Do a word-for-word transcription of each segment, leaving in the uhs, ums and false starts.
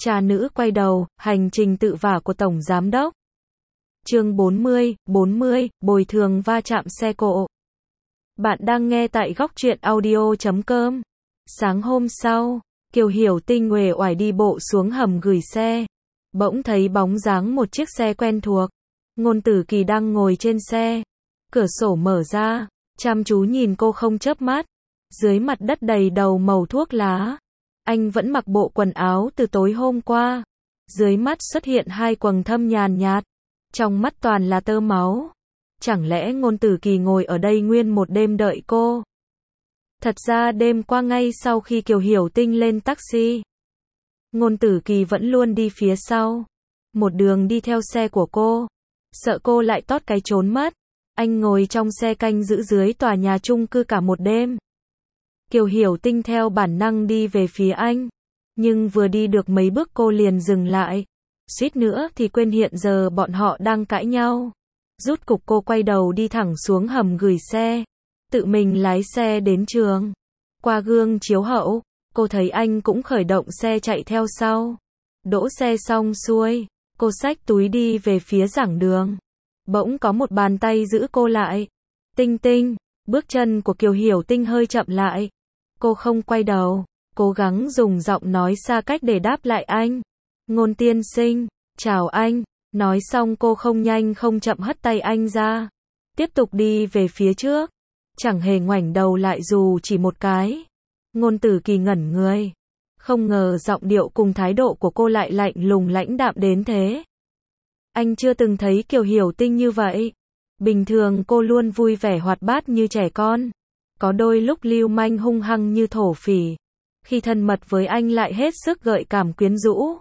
Cha nữ quay đầu, hành trình tự vả của Tổng Giám đốc. Chương bốn mươi, bốn mươi, bồi thường va chạm xe cộ. Bạn đang nghe tại góc truyện audio chấm com. Sáng hôm sau, Kiều Hiểu Tinh uể oải đi bộ xuống hầm gửi xe. Bỗng thấy bóng dáng một chiếc xe quen thuộc. Ngôn Tử Kỳ đang ngồi trên xe. Cửa sổ mở ra, chăm chú nhìn cô không chớp mắt. Dưới mặt đất đầy đầu màu thuốc lá. Anh vẫn mặc bộ quần áo từ tối hôm qua. Dưới mắt xuất hiện hai quầng thâm nhàn nhạt. Trong mắt toàn là tơ máu. Chẳng lẽ Ngôn Tử Kỳ ngồi ở đây nguyên một đêm đợi cô? Thật ra đêm qua ngay sau khi Kiều Hiểu Tinh lên taxi, Ngôn Tử Kỳ vẫn luôn đi phía sau. Một đường đi theo xe của cô. Sợ cô lại tót cái trốn mất. Anh ngồi trong xe canh giữ dưới tòa nhà chung cư cả một đêm. Kiều Hiểu Tinh theo bản năng đi về phía anh. Nhưng vừa đi được mấy bước cô liền dừng lại. Suýt nữa thì quên hiện giờ bọn họ đang cãi nhau. Rút cục cô quay đầu đi thẳng xuống hầm gửi xe. Tự mình lái xe đến trường. Qua gương chiếu hậu, cô thấy anh cũng khởi động xe chạy theo sau. Đỗ xe xong xuôi, cô xách túi đi về phía giảng đường. Bỗng có một bàn tay giữ cô lại. Tinh Tinh, bước chân của Kiều Hiểu Tinh hơi chậm lại. Cô không quay đầu, cố gắng dùng giọng nói xa cách để đáp lại anh. Ngôn tiên sinh, chào anh. Nói xong cô không nhanh không chậm hất tay anh ra. Tiếp tục đi về phía trước. Chẳng hề ngoảnh đầu lại dù chỉ một cái. Ngôn Tử Kỳ ngẩn người. Không ngờ giọng điệu cùng thái độ của cô lại lạnh lùng lãnh đạm đến thế. Anh chưa từng thấy Kiều Hiểu Tinh như vậy. Bình thường cô luôn vui vẻ hoạt bát như trẻ con. Có đôi lúc lưu manh hung hăng như thổ phỉ. Khi thân mật với anh lại hết sức gợi cảm quyến rũ.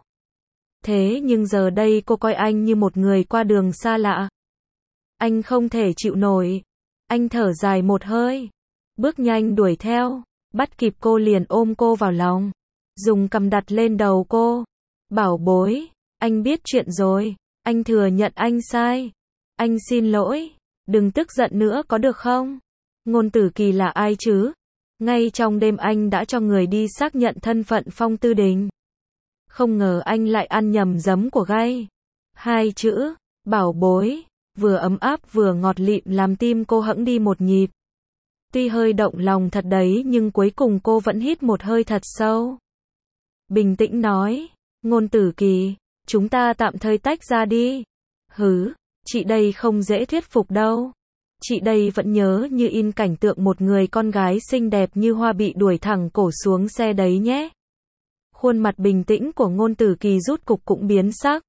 Thế nhưng giờ đây cô coi anh như một người qua đường xa lạ. Anh không thể chịu nổi. Anh thở dài một hơi. Bước nhanh đuổi theo. Bắt kịp cô liền ôm cô vào lòng. Dùng cằm đặt lên đầu cô. Bảo bối, anh biết chuyện rồi. Anh thừa nhận anh sai. Anh xin lỗi. Đừng tức giận nữa có được không? Ngôn Tử Kỳ là ai chứ? Ngay trong đêm anh đã cho người đi xác nhận thân phận Phong Tư Đình. Không ngờ anh lại ăn nhầm giấm của gai. Hai chữ, bảo bối, vừa ấm áp vừa ngọt lịm làm tim cô hẫng đi một nhịp. Tuy hơi động lòng thật đấy nhưng cuối cùng cô vẫn hít một hơi thật sâu. Bình tĩnh nói, Ngôn Tử Kỳ, chúng ta tạm thời tách ra đi. Hứ, chị đây không dễ thuyết phục đâu. Chị đây vẫn nhớ như in cảnh tượng một người con gái xinh đẹp như hoa bị đuổi thẳng cổ xuống xe đấy nhé. Khuôn mặt bình tĩnh của Ngôn Tử Kỳ rút cục cũng biến sắc.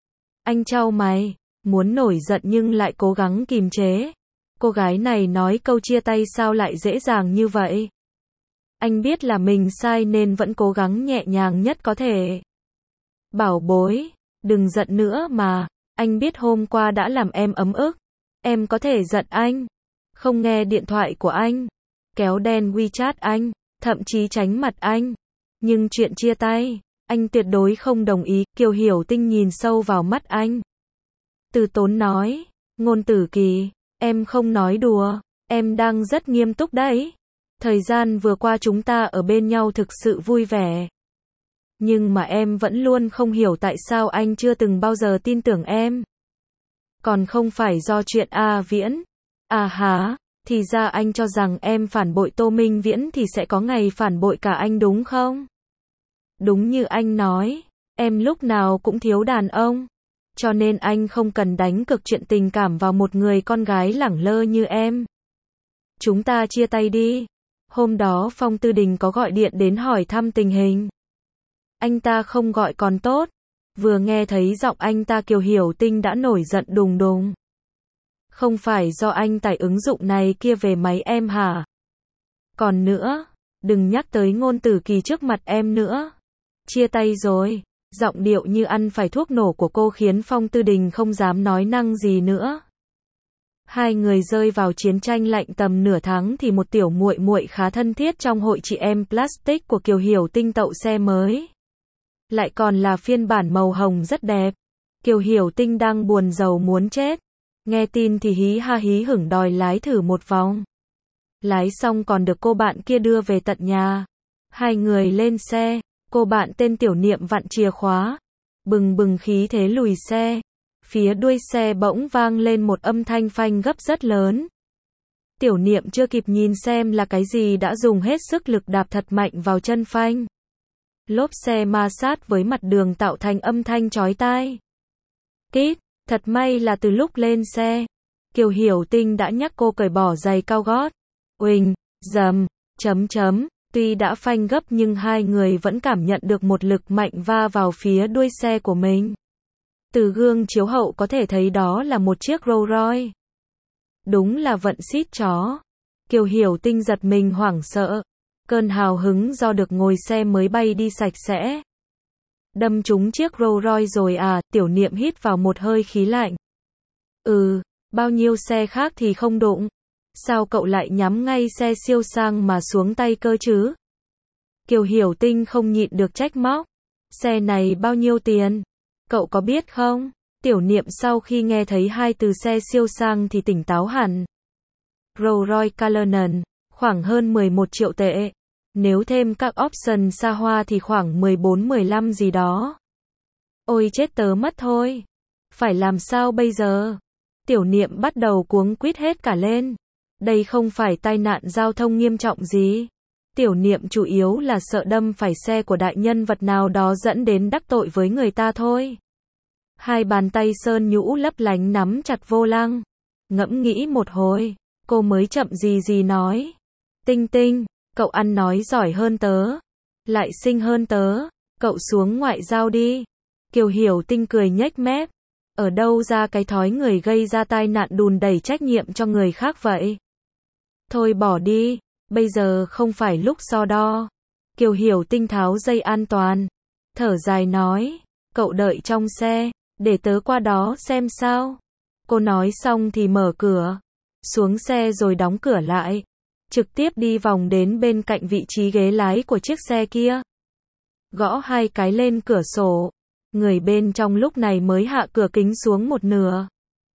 Anh chau mày, muốn nổi giận nhưng lại cố gắng kìm chế. Cô gái này nói câu chia tay sao lại dễ dàng như vậy? Anh biết là mình sai nên vẫn cố gắng nhẹ nhàng nhất có thể. Bảo bối, đừng giận nữa mà, anh biết hôm qua đã làm em ấm ức. Em có thể giận anh, không nghe điện thoại của anh, kéo đen WeChat anh, thậm chí tránh mặt anh. Nhưng chuyện chia tay, anh tuyệt đối không đồng ý. Kiều Hiểu Tinh nhìn sâu vào mắt anh. Từ tốn nói, Ngôn Tử Kỳ, em không nói đùa, em đang rất nghiêm túc đấy. Thời gian vừa qua chúng ta ở bên nhau thực sự vui vẻ. Nhưng mà em vẫn luôn không hiểu tại sao anh chưa từng bao giờ tin tưởng em. Còn không phải do chuyện A Viễn. À hả, thì ra anh cho rằng em phản bội Tô Minh Viễn thì sẽ có ngày phản bội cả anh đúng không? Đúng như anh nói, em lúc nào cũng thiếu đàn ông. Cho nên anh không cần đánh cược chuyện tình cảm vào một người con gái lẳng lơ như em. Chúng ta chia tay đi. Hôm đó Phong Tư Đình có gọi điện đến hỏi thăm tình hình. Anh ta không gọi còn tốt. Vừa nghe thấy giọng anh ta Kiều Hiểu Tinh đã nổi giận đùng đùng. Không phải do anh tải ứng dụng này kia về máy em hả? Còn nữa, đừng nhắc tới Ngôn Tử Kỳ trước mặt em nữa. Chia tay rồi. Giọng điệu như ăn phải thuốc nổ của cô khiến Phong Tư Đình không dám nói năng gì nữa. Hai người rơi vào chiến tranh lạnh tầm nửa tháng thì một tiểu muội muội khá thân thiết trong hội chị em plastic của Kiều Hiểu Tinh tậu xe mới. Lại còn là phiên bản màu hồng rất đẹp. Kiều Hiểu Tinh đang buồn rầu muốn chết. Nghe tin thì hí ha hí hửng đòi lái thử một vòng. Lái xong còn được cô bạn kia đưa về tận nhà. Hai người lên xe. Cô bạn tên Tiểu Niệm vặn chìa khóa, bừng bừng khí thế lùi xe. Phía đuôi xe bỗng vang lên một âm thanh phanh gấp rất lớn. Tiểu Niệm chưa kịp nhìn xem là cái gì đã dùng hết sức lực đạp thật mạnh vào chân phanh. Lốp xe ma sát với mặt đường tạo thành âm thanh chói tai. Kít, thật may là từ lúc lên xe, Kiều Hiểu Tinh đã nhắc cô cởi bỏ giày cao gót. Uỳnh, dầm, chấm chấm, tuy đã phanh gấp nhưng hai người vẫn cảm nhận được một lực mạnh va vào phía đuôi xe của mình. Từ gương chiếu hậu có thể thấy đó là một chiếc Rolls Royce. Đúng là vận xít chó. Kiều Hiểu Tinh giật mình hoảng sợ. Cơn hào hứng do được ngồi xe mới bay đi sạch sẽ. Đâm trúng chiếc Rolls Royce rồi à, Tiểu Niệm hít vào một hơi khí lạnh. Ừ, bao nhiêu xe khác thì không đụng. Sao cậu lại nhắm ngay xe siêu sang mà xuống tay cơ chứ? Kiều Hiểu Tinh không nhịn được trách móc. Xe này bao nhiêu tiền? Cậu có biết không? Tiểu Niệm sau khi nghe thấy hai từ xe siêu sang thì tỉnh táo hẳn. Rolls Royce Cullinan, khoảng hơn mười một triệu tệ. Nếu thêm các option xa hoa thì khoảng mười bốn mười lăm gì đó. Ôi chết tớ mất thôi. Phải làm sao bây giờ? Tiểu Niệm bắt đầu cuống quýt hết cả lên. Đây không phải tai nạn giao thông nghiêm trọng gì. Tiểu Niệm chủ yếu là sợ đâm phải xe của đại nhân vật nào đó dẫn đến đắc tội với người ta thôi. Hai bàn tay sơn nhũ lấp lánh nắm chặt vô lăng. Ngẫm nghĩ một hồi, cô mới chậm gì gì nói. Tinh Tinh, cậu ăn nói giỏi hơn tớ. Lại xinh hơn tớ. Cậu xuống ngoại giao đi. Kiều Hiểu Tinh cười nhếch mép. Ở đâu ra cái thói người gây ra tai nạn đùn đẩy trách nhiệm cho người khác vậy? Thôi bỏ đi, bây giờ không phải lúc so đo. Kiều Hiểu Tinh tháo dây an toàn. Thở dài nói, cậu đợi trong xe, để tớ qua đó xem sao. Cô nói xong thì mở cửa, xuống xe rồi đóng cửa lại. Trực tiếp đi vòng đến bên cạnh vị trí ghế lái của chiếc xe kia. Gõ hai cái lên cửa sổ. Người bên trong lúc này mới hạ cửa kính xuống một nửa.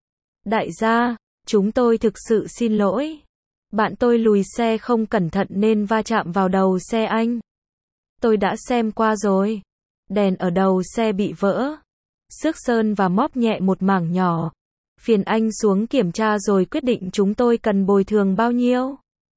Đại gia, chúng tôi thực sự xin lỗi. Bạn tôi lùi xe không cẩn thận nên va chạm vào đầu xe anh. Tôi đã xem qua rồi. Đèn ở đầu xe bị vỡ. Xước sơn và móp nhẹ một mảng nhỏ. Phiền anh xuống kiểm tra rồi quyết định chúng tôi cần bồi thường bao nhiêu.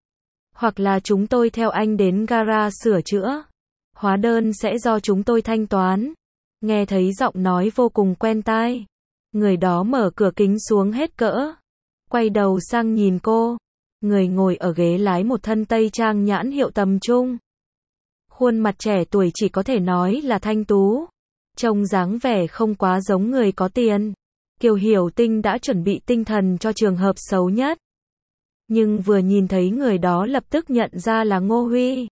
Hoặc là chúng tôi theo anh đến gara sửa chữa. Hóa đơn sẽ do chúng tôi thanh toán. Nghe thấy giọng nói vô cùng quen tai. Người đó mở cửa kính xuống hết cỡ. Quay đầu sang nhìn cô. Người ngồi ở ghế lái một thân tây trang nhãn hiệu tầm trung. Khuôn mặt trẻ tuổi chỉ có thể nói là thanh tú. Trông dáng vẻ không quá giống người có tiền. Kiều Hiểu Tinh đã chuẩn bị tinh thần cho trường hợp xấu nhất. Nhưng vừa nhìn thấy người đó lập tức nhận ra là Ngô Huy.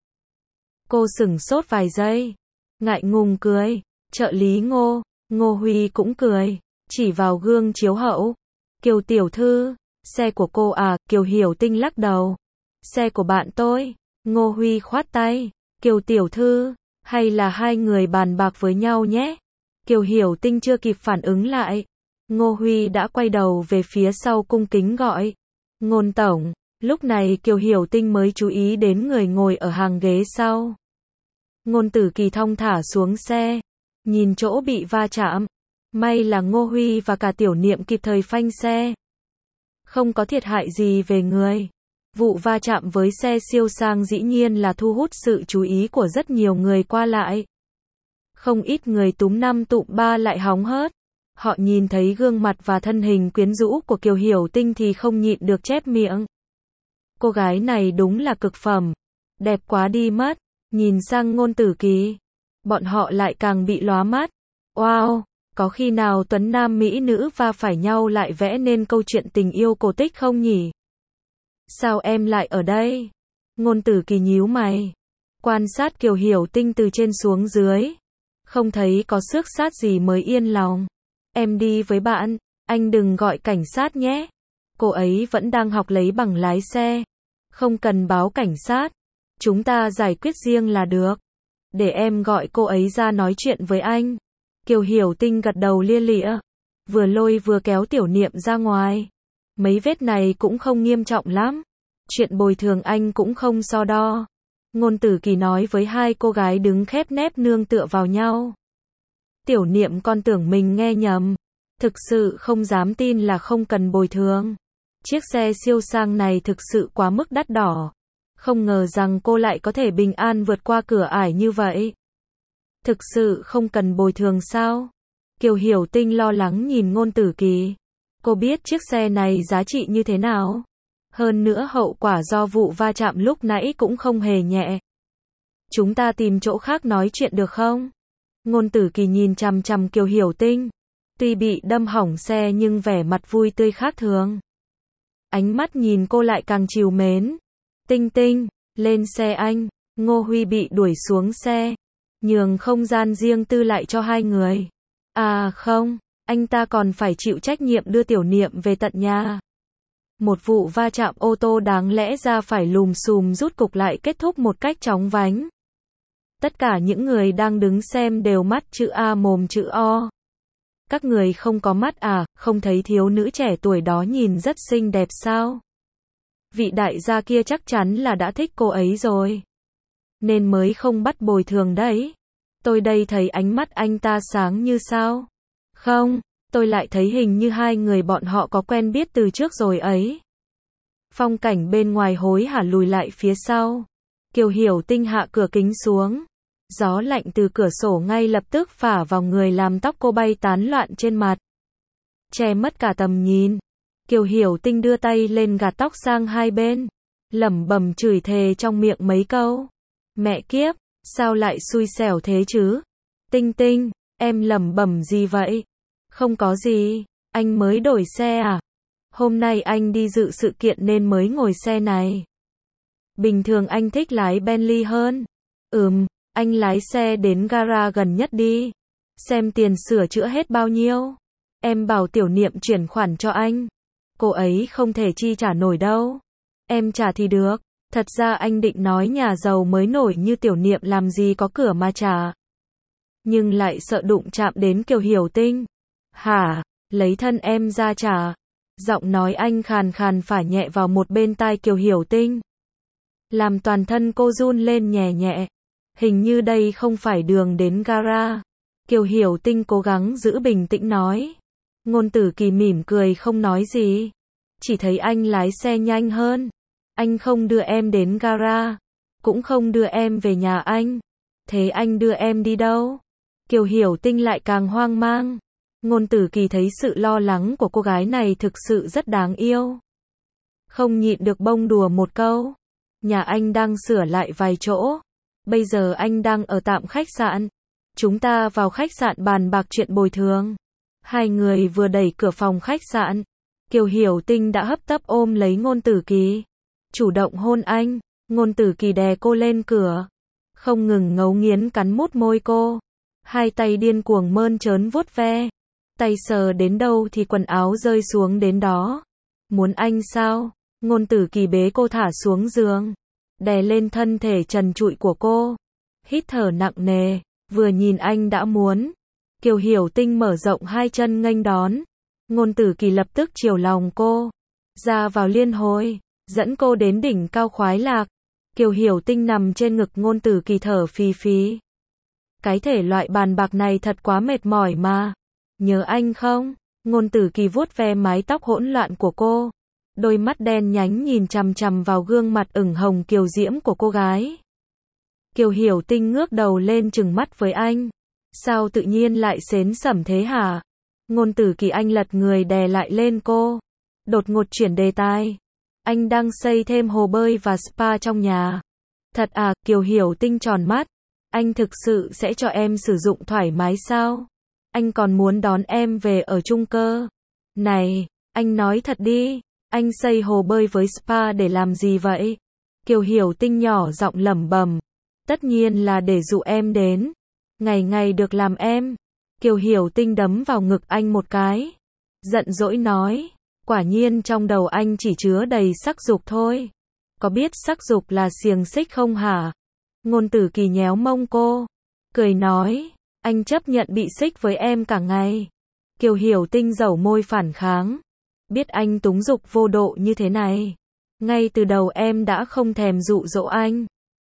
Cô sửng sốt vài giây. Ngại ngùng cười. Trợ lý Ngô. Ngô Huy cũng cười. Chỉ vào gương chiếu hậu. Kiều tiểu thư. Xe của cô à? Kiều Hiểu Tinh lắc đầu. Xe của bạn tôi. Ngô Huy khoát tay. Kiều tiểu thư. Hay là hai người bàn bạc với nhau nhé. Kiều Hiểu Tinh chưa kịp phản ứng lại. Ngô Huy đã quay đầu về phía sau cung kính gọi. Ngôn tổng. Lúc này Kiều Hiểu Tinh mới chú ý đến người ngồi ở hàng ghế sau. Ngôn Tử Kỳ thong thả xuống xe. Nhìn chỗ bị va chạm. May là Ngô Huy và cả Tiểu Niệm kịp thời phanh xe. Không có thiệt hại gì về người. Vụ va chạm với xe siêu sang dĩ nhiên là thu hút sự chú ý của rất nhiều người qua lại. Không ít người túm năm tụm ba lại hóng hớt. Họ nhìn thấy gương mặt và thân hình quyến rũ của Kiều Hiểu Tinh thì không nhịn được chép miệng. Cô gái này đúng là cực phẩm. Đẹp quá đi mất. Nhìn sang Ngôn Tử Kỳ. Bọn họ lại càng bị lóa mắt. Wow, có khi nào tuấn nam mỹ nữ va phải nhau lại vẽ nên câu chuyện tình yêu cổ tích không nhỉ? Sao em lại ở đây? Ngôn Tử Kỳ nhíu mày. Quan sát Kiều Hiểu Tinh từ trên xuống dưới. Không thấy có xước sát gì mới yên lòng. Em đi với bạn, anh đừng gọi cảnh sát nhé. Cô ấy vẫn đang học lấy bằng lái xe. Không cần báo cảnh sát. Chúng ta giải quyết riêng là được. Để em gọi cô ấy ra nói chuyện với anh. Kiều Hiểu Tinh gật đầu lia lịa. Vừa lôi vừa kéo Tiểu Niệm ra ngoài. Mấy vết này cũng không nghiêm trọng lắm. Chuyện bồi thường anh cũng không so đo. Ngôn Tử Kỳ nói với hai cô gái đứng khép nép nương tựa vào nhau. Tiểu Niệm con tưởng mình nghe nhầm. Thực sự không dám tin là không cần bồi thường. Chiếc xe siêu sang này thực sự quá mức đắt đỏ. Không ngờ rằng cô lại có thể bình an vượt qua cửa ải như vậy. Thực sự không cần bồi thường sao? Kiều Hiểu Tinh lo lắng nhìn Ngôn Tử Kỳ. Cô biết chiếc xe này giá trị như thế nào. Hơn nữa hậu quả do vụ va chạm lúc nãy cũng không hề nhẹ. Chúng ta tìm chỗ khác nói chuyện được không? Ngôn Tử Kỳ nhìn chằm chằm Kiều Hiểu Tinh. Tuy bị đâm hỏng xe nhưng vẻ mặt vui tươi khác thường. Ánh mắt nhìn cô lại càng trìu mến. Tinh Tinh, lên xe anh. Ngô Huy bị đuổi xuống xe. Nhường không gian riêng tư lại cho hai người. À không, anh ta còn phải chịu trách nhiệm đưa Tiểu Niệm về tận nhà. Một vụ va chạm ô tô đáng lẽ ra phải lùm xùm rút cục lại kết thúc một cách chóng vánh. Tất cả những người đang đứng xem đều mắt chữ A mồm chữ O. Các người không có mắt à, không thấy thiếu nữ trẻ tuổi đó nhìn rất xinh đẹp sao? Vị đại gia kia chắc chắn là đã thích cô ấy rồi. Nên mới không bắt bồi thường đấy. Tôi đây thấy ánh mắt anh ta sáng như sao. Không, tôi lại thấy hình như hai người bọn họ có quen biết từ trước rồi ấy. Phong cảnh bên ngoài hối hả lùi lại phía sau. Kiều Hiểu Tinh hạ cửa kính xuống. Gió lạnh từ cửa sổ ngay lập tức phả vào người làm tóc cô bay tán loạn trên mặt. Che mất cả tầm nhìn. Kiều Hiểu Tinh đưa tay lên gạt tóc sang hai bên. Lẩm bẩm chửi thề trong miệng mấy câu. Mẹ kiếp, sao lại xui xẻo thế chứ? Tinh Tinh, em lẩm bẩm gì vậy? Không có gì, anh mới đổi xe à? Hôm nay anh đi dự sự kiện nên mới ngồi xe này. Bình thường anh thích lái Bentley hơn. Ừm, anh lái xe đến gara gần nhất đi. Xem tiền sửa chữa hết bao nhiêu. Em bảo Tiểu Niệm chuyển khoản cho anh. Cô ấy không thể chi trả nổi đâu. Em trả thì được. Thật ra anh định nói nhà giàu mới nổi như Tiểu Niệm làm gì có cửa mà trả. Nhưng lại sợ đụng chạm đến Kiều Hiểu Tinh. Hả, lấy thân em ra trả. Giọng nói anh khàn khàn phả nhẹ vào một bên tai Kiều Hiểu Tinh. Làm toàn thân cô run lên nhẹ nhẹ. Hình như đây không phải đường đến gara. Kiều Hiểu Tinh cố gắng giữ bình tĩnh nói. Ngôn Tử Kỳ mỉm cười không nói gì. Chỉ thấy anh lái xe nhanh hơn. Anh không đưa em đến gara. Cũng không đưa em về nhà anh. Thế anh đưa em đi đâu? Kiều Hiểu Tinh lại càng hoang mang. Ngôn Tử Kỳ thấy sự lo lắng của cô gái này thực sự rất đáng yêu. Không nhịn được bông đùa một câu. Nhà anh đang sửa lại vài chỗ. Bây giờ anh đang ở tạm khách sạn. Chúng ta vào khách sạn bàn bạc chuyện bồi thường. Hai người vừa đẩy cửa phòng khách sạn. Kiều Hiểu Tinh đã hấp tấp ôm lấy Ngôn Tử Kỳ. Chủ động hôn anh. Ngôn Tử Kỳ đè cô lên cửa. Không ngừng ngấu nghiến cắn mút môi cô. Hai tay điên cuồng mơn trớn vuốt ve. Tay sờ đến đâu thì quần áo rơi xuống đến đó. Muốn anh sao? Ngôn Tử Kỳ bế cô thả xuống giường. Đè lên thân thể trần trụi của cô. Hít thở nặng nề. Vừa nhìn anh đã muốn. Kiều Hiểu Tinh mở rộng hai chân nghênh đón. Ngôn Tử Kỳ lập tức chiều lòng cô. Ra vào liên hồi. Dẫn cô đến đỉnh cao khoái lạc. Kiều Hiểu Tinh nằm trên ngực Ngôn Tử Kỳ thở phì phì. Cái thể loại bàn bạc này thật quá mệt mỏi mà. Nhớ anh không? Ngôn Tử Kỳ vuốt ve mái tóc hỗn loạn của cô. Đôi mắt đen nhánh nhìn chằm chằm vào gương mặt ửng hồng kiều diễm của cô gái. Kiều Hiểu Tinh ngước đầu lên trừng mắt với anh. Sao tự nhiên lại xến xẩm thế hả? Ngôn Tử Kỳ anh lật người đè lại lên cô. Đột ngột chuyển đề tài. Anh đang xây thêm hồ bơi và spa trong nhà. Thật à? Kiều Hiểu Tinh tròn mắt. Anh thực sự sẽ cho em sử dụng thoải mái sao? Anh còn muốn đón em về ở chung cơ. Này, anh nói thật đi. Anh xây hồ bơi với spa để làm gì vậy? Kiều Hiểu Tinh nhỏ giọng lẩm bẩm. Tất nhiên là để dụ em đến. Ngày ngày được làm em. Kiều Hiểu Tinh đấm vào ngực anh một cái. Giận dỗi nói. Quả nhiên trong đầu anh chỉ chứa đầy sắc dục thôi. Có biết sắc dục là xiềng xích không hả? Ngôn Tử Kỳ nhéo mông cô. Cười nói. Anh chấp nhận bị xích với em cả ngày. Kiều Hiểu Tinh dẩu môi phản kháng. Biết anh túng dục vô độ như thế này. Ngay từ đầu em đã không thèm dụ dỗ anh.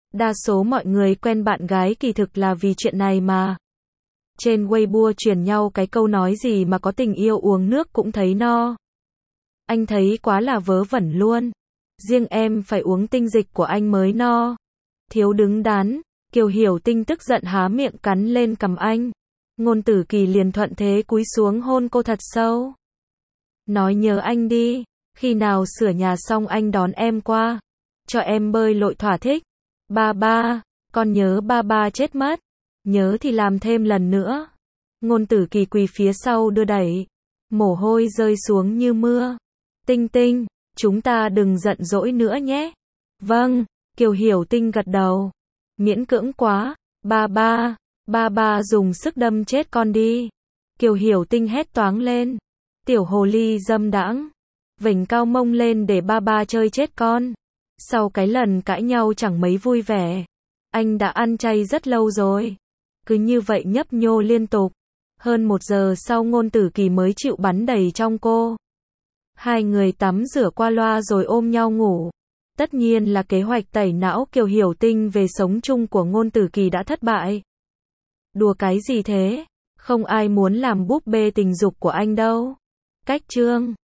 Đa số mọi người quen bạn gái kỳ thực là vì chuyện này mà. Trên Weibo truyền nhau cái câu nói gì mà có tình yêu uống nước cũng thấy no. Anh thấy quá là vớ vẩn luôn. Riêng em phải uống tinh dịch của anh mới no. Thiếu đứng đắn. Kiều Hiểu Tinh tức giận há miệng cắn lên cằm anh. Ngôn Tử Kỳ liền thuận thế cúi xuống hôn cô thật sâu. Nói nhớ anh đi. Khi nào sửa nhà xong anh đón em qua. Cho em bơi lội thỏa thích. Ba ba. Con nhớ ba ba chết mất. Nhớ thì làm thêm lần nữa. Ngôn Tử Kỳ quỳ phía sau đưa đẩy. Mồ hôi rơi xuống như mưa. Tinh Tinh, chúng ta đừng giận dỗi nữa nhé. Vâng, Kiều Hiểu Tinh gật đầu. Miễn cưỡng quá. Ba ba. Ba ba dùng sức đâm chết con đi. Kiều Hiểu Tinh hét toáng lên. Tiểu hồ ly dâm đãng. Vểnh cao mông lên để ba ba chơi chết con. Sau cái lần cãi nhau chẳng mấy vui vẻ. Anh đã ăn chay rất lâu rồi. Cứ như vậy nhấp nhô liên tục. Hơn một giờ sau Ngôn Tử Kỳ mới chịu bắn đầy trong cô. Hai người tắm rửa qua loa rồi ôm nhau ngủ. Tất nhiên là kế hoạch tẩy não Kiều Hiểu Tinh về sống chung của Ngôn Tử Kỳ đã thất bại. Đùa cái gì thế? Không ai muốn làm búp bê tình dục của anh đâu. Cách chương